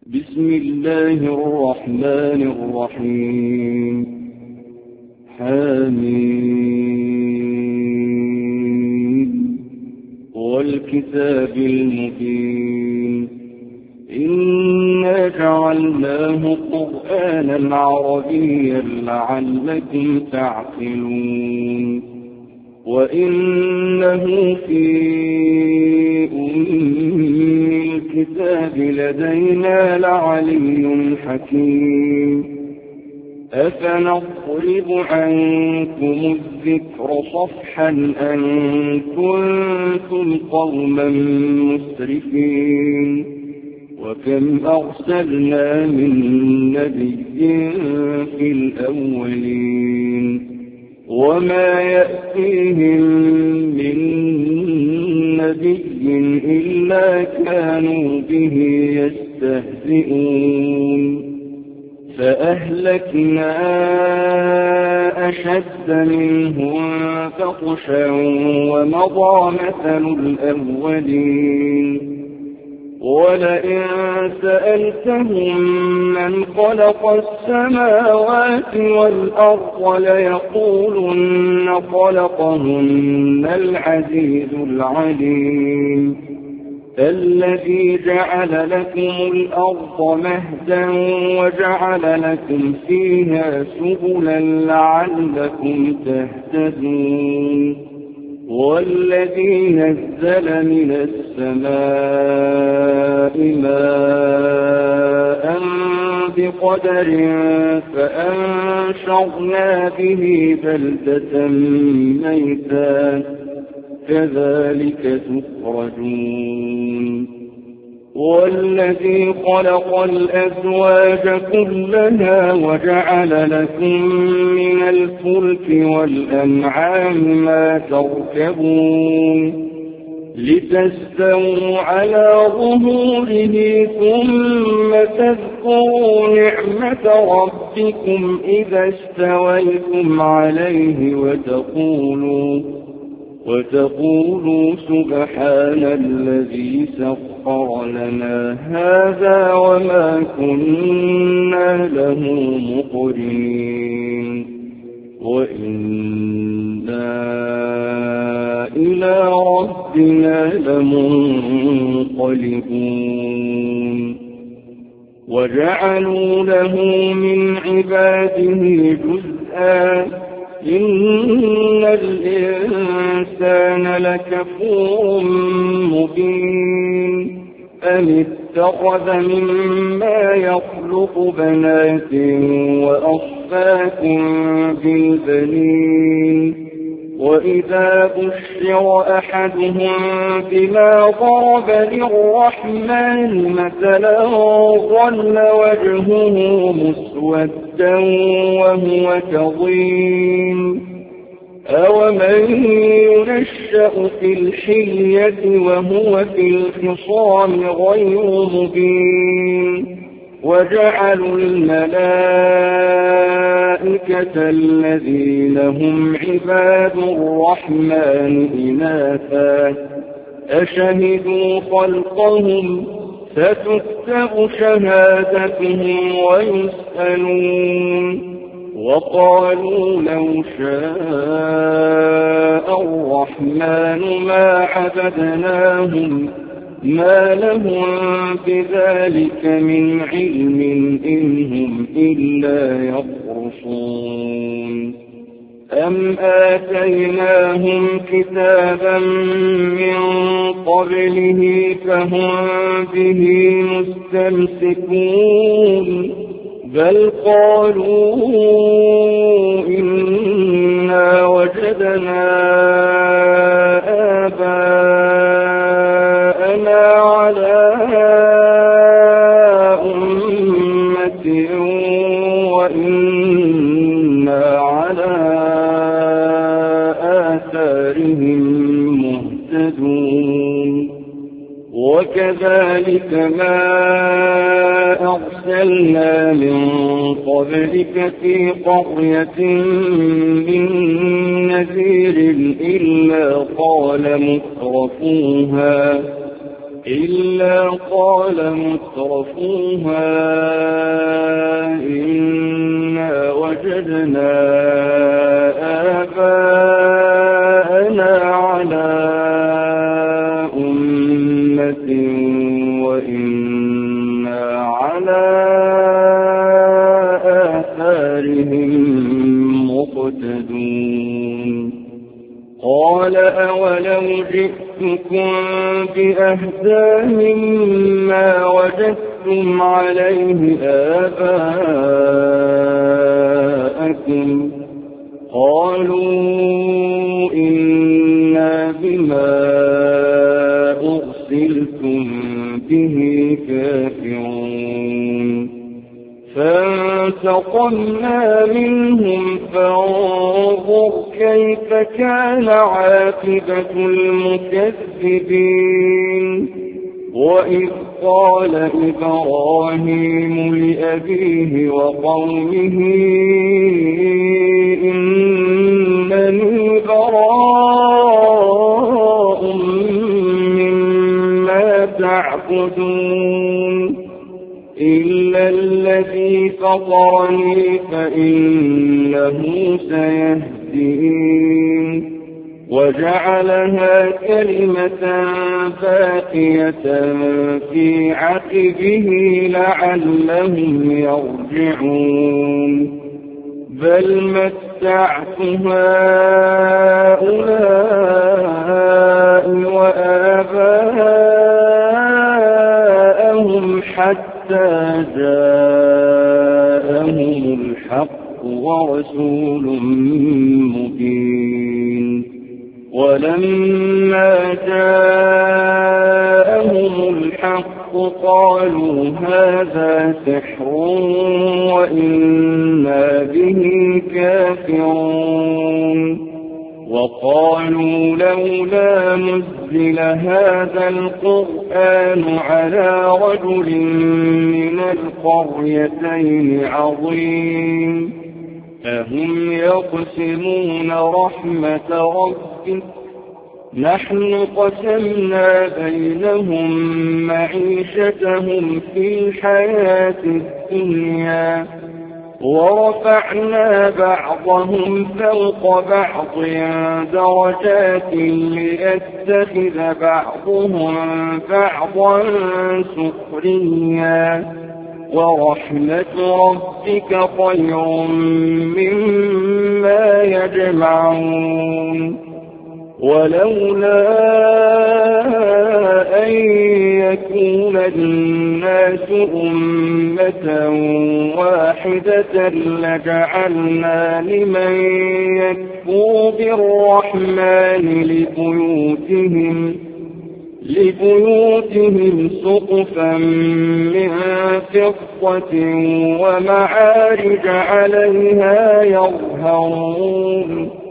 بسم الله الرحمن الرحيم. حميم والكتاب المبين إنا جعلناه قرآنا عربيا لعلكم تعقلون وإنه في الكتاب لدينا لعلي حكيم أفنضرب عنكم الذكر صفحا أن كنتم قوما مسرفين وكم أرسلنا من نبي في الأولين وما يأتيهم من نبي إلا كانوا به يستهزئون فأهلكنا أشد منهم بطشا ومضى مثل الأولين ولئن سألتهم من خلق السماوات والأرض ليقولن خلقهن العزيز العليم الذي جعل لكم الأرض مهدا وجعل لكم فيها سبلا لعلكم تهتدون والذي نزل من السماء ماء بقدر فأنشرنا به بلدة ميتا كذلك تخرجون والذي خلق الأزواج كلها وجعل لكم من الفلك والأنعام ما تركبون لتستووا على ظهوره ثم تذكروا نعمة ربكم إذا استويتم عليه وتقولوا سبحان الذي سخر لنا هذا وما كنا له مقرنين وإنا إلى ربنا لمنقلبون وجعلوا له من عباده جزءا إن الإنسان لكفور مبين أم اتخذ مما يخلق بنات وأصفاكم بالبنين وإذا بشر أحدهم بما ضرب للرحمن مثلا ظل وجهه مسودا وهو كظيم أومن ينشأ في الحلية وهو في الخصام غير مبين وجعلوا الملائكة الذين هم عباد الرحمن إناثا أشهدوا خلقهم ستكتب شهادتهم ويسألون وقالوا لو شاء الرحمن ما عبدناهم ما لهم بذلك من علم إنهم إلا يخرصون أم آتيناهم كتابا من قبله فهم به مستمسكون بل قالوا إنا وجدنا آباءنا على أمة وإنا على آثارهم مهتدون وكذلك ما أرسلنا من قبلك في قرية من نذير إلا قال مترفوها إلا قال مترفوها إنا وجدنا آباءنا على أمة وإنا على آثارهم مقتدون قال أولو جئتكم بأهدى مما وجدتم عليه آباءكم قالوا إنا بما أرسلتم به كافرون فانتقمنا منهم فانظر كيف كان عاقبة المكذبين وإذ قال إبراهيم لأبيه وقومه إنني براء مما تعبدون إلا الذي فطرني فإنه سيهدين وجعلها كلمة باقية في عقبه لعلهم يرجعون بل متعت هؤلاء وآباءهم حتى جاءهم الحق ورسول مبين ولما جاءهم الحق قالوا هذا سحر وإنا به كافرون وقالوا لولا نزل هذا القرآن على رجل من القريتين عظيم أهم يقسمون رحمة ربك نحن قسمنا بينهم معيشتهم في الحياة الدنيا ورفعنا بعضهم فوق بعض درجات ليتخذ بعضهم بعضا سخريا ورحمة ربك خير مما يجمعون ولولا أن يكون الناس أمة واحدة لجعلنا لمن يكفر بالرحمن لبيوتهم سقفا من فضة ومعارج عليها يظهرون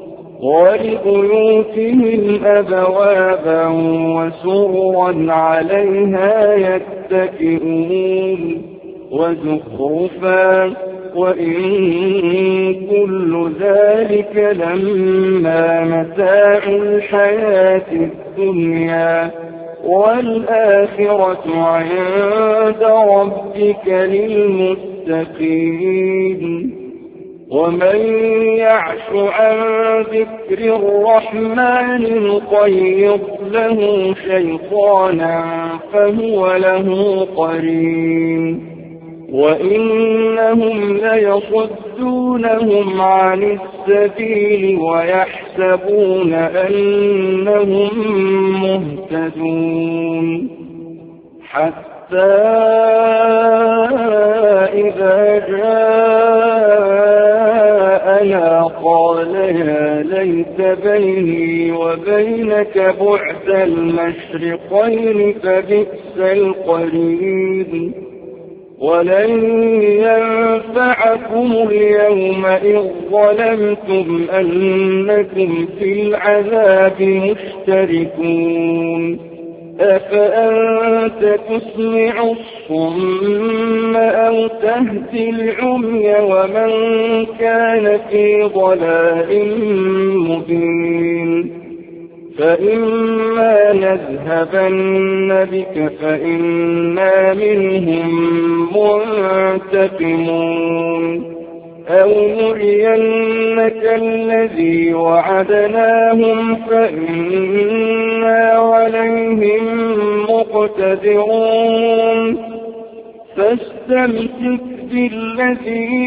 ولبيوتهم أبوابا وسررا عليها يتكئون وزخرفا وإن كل ذلك لما متاع الحياة الدنيا والآخرة عند ربك للمتقين ومن يعش عن ذكر الرحمن نقيض له شيطانا فهو له قرين وإنهم ليصدونهم عن السبيل ويحسبون أنهم مهتدون حتى إذا جاءنا قال يا ليت بيني وبينك بعد المشرقين فبئس القرين ولن ينفعكم اليوم إذ ظلمتم أنكم في العذاب مشتركون أفأنت تسمع الصم أو تهدي العمي ومن كان في ضلال مبين فإما نذهبن بك فإنا منهم منتقمون أو نرينك الذي وعدناهم فإنا عليهم مقتدرون فاستمسك بالذي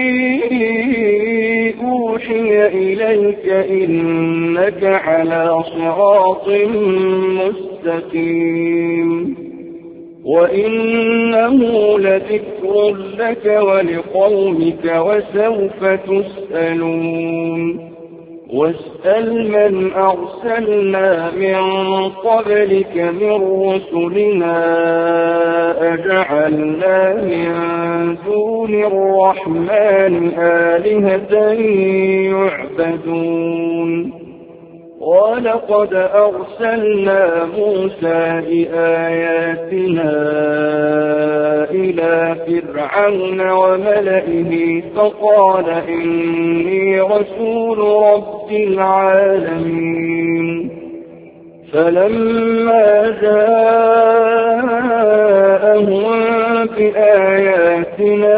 أوحي إليك إنك على صراط مستقيم وإنه لذكر لك ولقومك وسوف تسألون واسأل من أرسلنا من قبلك من رسلنا أجعلنا من دون الرحمن آلهة يعبدون ولقد أرسلنا موسى بآياتنا إلى فرعون وملئه فقال إني رسول رب العالمين فلما جاءهم بآياتنا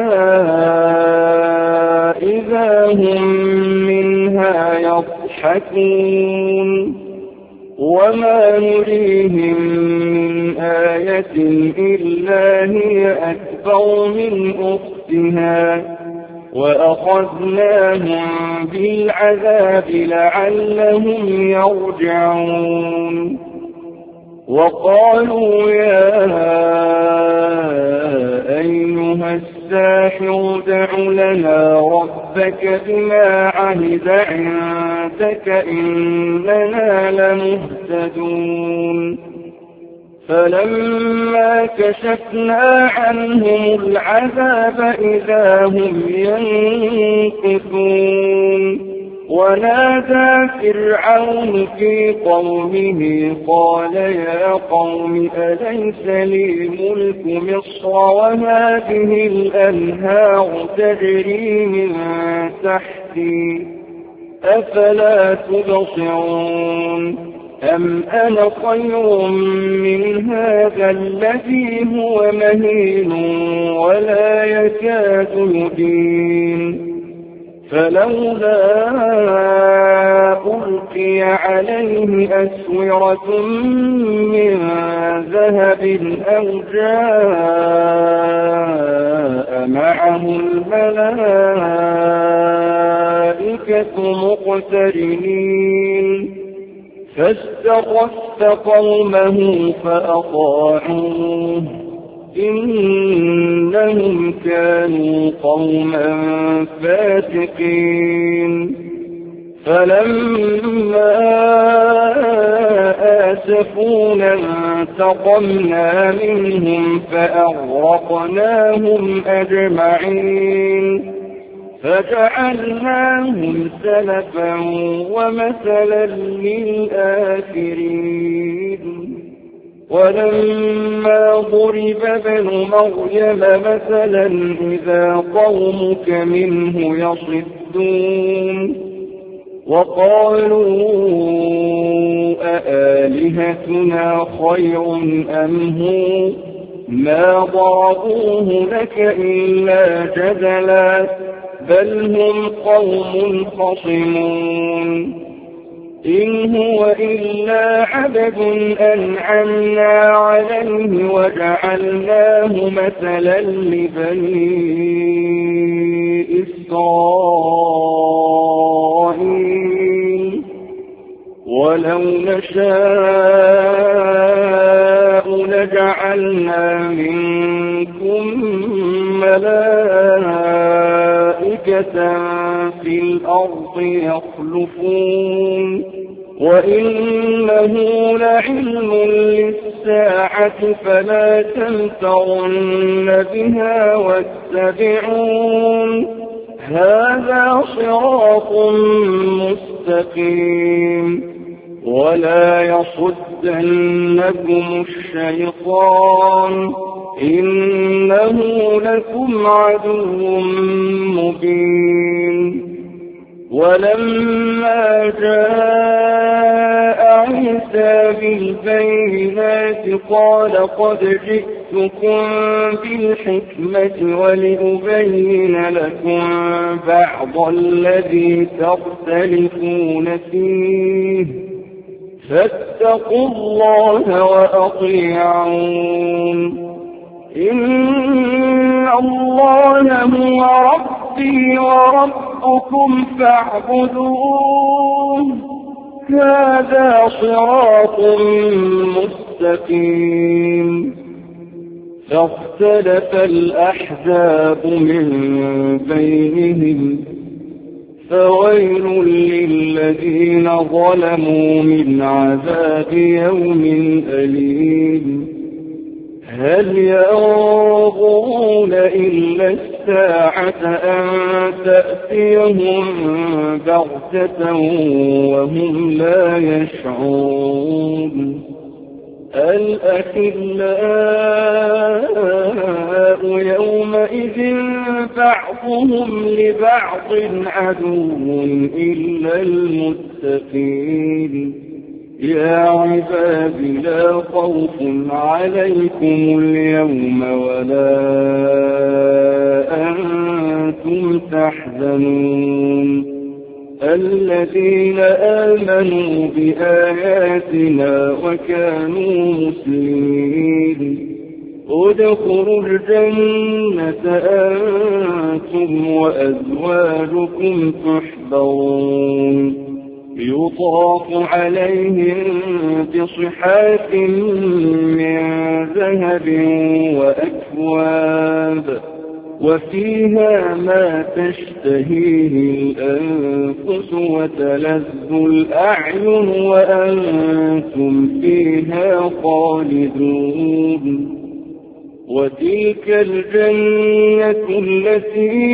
إذا هم منها يضحكون وما نريهم من آية إلا هي أكبر من أختها وأخذناهم بالعذاب لعلهم يرجعون وقالوا يا أيها الساحر ادع لنا ربك بما عهد عندك إننا لمهتدون فلما كشفنا عنهم العذاب إذا هم ينكثون ونادى فرعون في قومه قال يا قوم أليس لي ملك مصر وهذه الأنهار تجري من تحتي أفلا تبصرون أم أنا خير من هذا الذي هو مهين ولا يكاد يبين فلولا ألقي عليه أسورة من ذهب أو جاء معه الملائكة مقترنين فاستخف قومه فأطاعوه إنهم كانوا قوما فاسقين فلما آسفونا انتقمنا منهم فأغرقناهم أجمعين فجعلناهم سلفا ومثلا للآخرين ولما ضرب ابن مريم مثلا إذا قومك منه يصدون وقالوا أآلهتنا خير أم هو ما ضربوه لك إلا جدلا بل هم قوم خصمون إن هو إلا عبد أنعمنا عليه وجعلناه مثلا لبني إسرائيل ولو نشاء لجعلنا منكم ملائكة في الأرض يخلفون وإنه لعلم للساعة فلا تمترن بها واتبعون هذا صراط مستقيم ولا يصدنكم الشيطان إنه لكم عدو مبين ولما جاء عيسى بالبينات قال قد جئتكم بالحكمة ولأبين لكم بعض الذي تختلفون فيه فاتقوا الله وأطيعون إن الله هو ربي وربكم فاعبدوه هذا صراط مستقيم فاختلف الأحزاب من بينهم فويل للذين ظلموا من عذاب يوم أليم هل ينظرون إلا الساعة أن تأتيهم بغتة وهم لا يشعرون الأخلاء يومئذ بعضهم لبعض عدو إلا المتقين يا عباد لا خوف عليكم اليوم ولا أنتم تحزنون الذين آمنوا بآياتنا وكانوا مسلمين ادخلوا الجنة أنتم وأزواجكم تحبرون يطاف عليهم بصحاف من ذهب وأكواب وفيها ما تشتهيه الأنفس وتلذ الأعين وأنتم فيها خالدون وتلك الجنة التي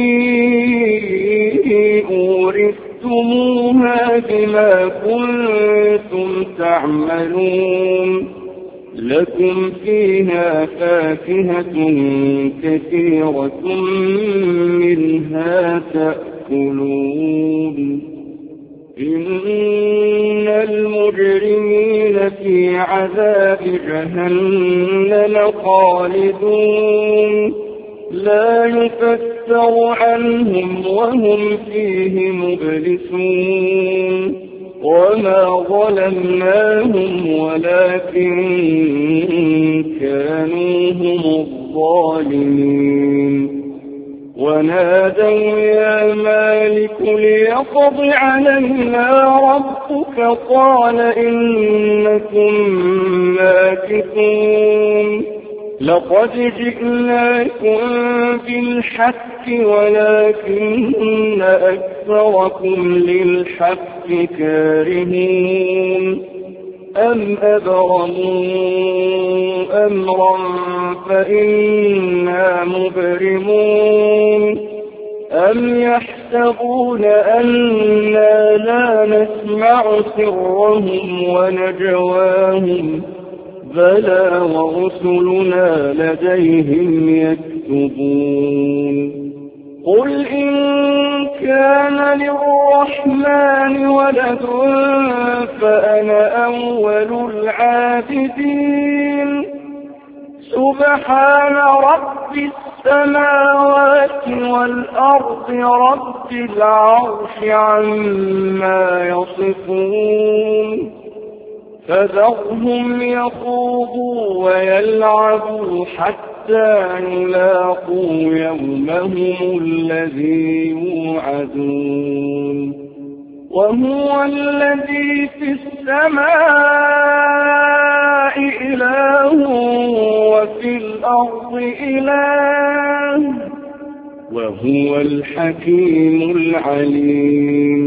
أورثتموها بما كنتم تعملون لكم فيها فاكهة كثيرة منها تأكلون إن المجرمين في عذاب جهنم خالدون لا يفتر عنهم وهم فيه مبلسون وما ظلمناهم ولكن كانوا هم الظالمين ونادوا يا مالك ليقض علينا ربك قال إنكم ماكثون لقد جئناكم بالحق ولكن أكثركم للحق كارهون أم أبرموا أمرا فإنا مبرمون أم يحسبون أننا لا نسمع سرهم ونجواهم بلى ورسلنا لديهم يكتبون قل إن كان للرحمن ولد فأنا أول العابدين سبحان رب السماوات والأرض رب العرش عما يصفون فذرهم يخوضوا ويلعبوا حتى يلاقوا يومهم الذي يوعدون وهو الذي في السماء إله وفي الأرض إله وهو الحكيم العليم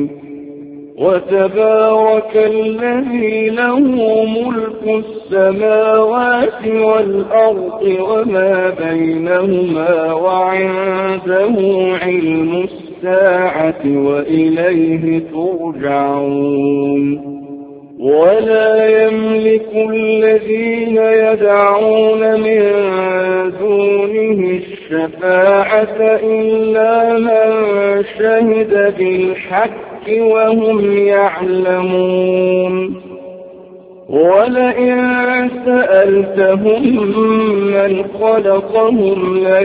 وتبارك الذي له ملك السماوات والأرض وما بينهما وعنده علم الساعة وإليه ترجعون ولا يملك الذين يدعون من دونه الشفاعة إلا من شهد بالحق وهم يعلمون ولئن سألتهم من خلقهم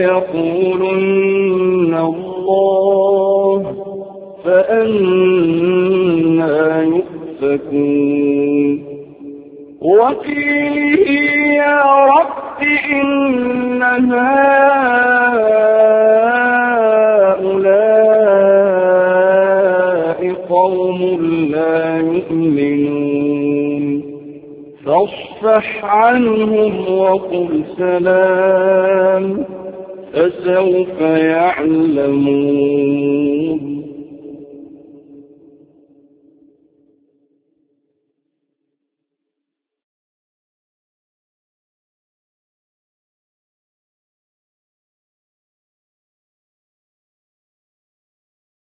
ليقولن الله فأنى يؤفكون وقيله يا رب إن هؤلاء قوم لا يؤمنون فاصفح عنهم وقل سلام فسوف يعلمون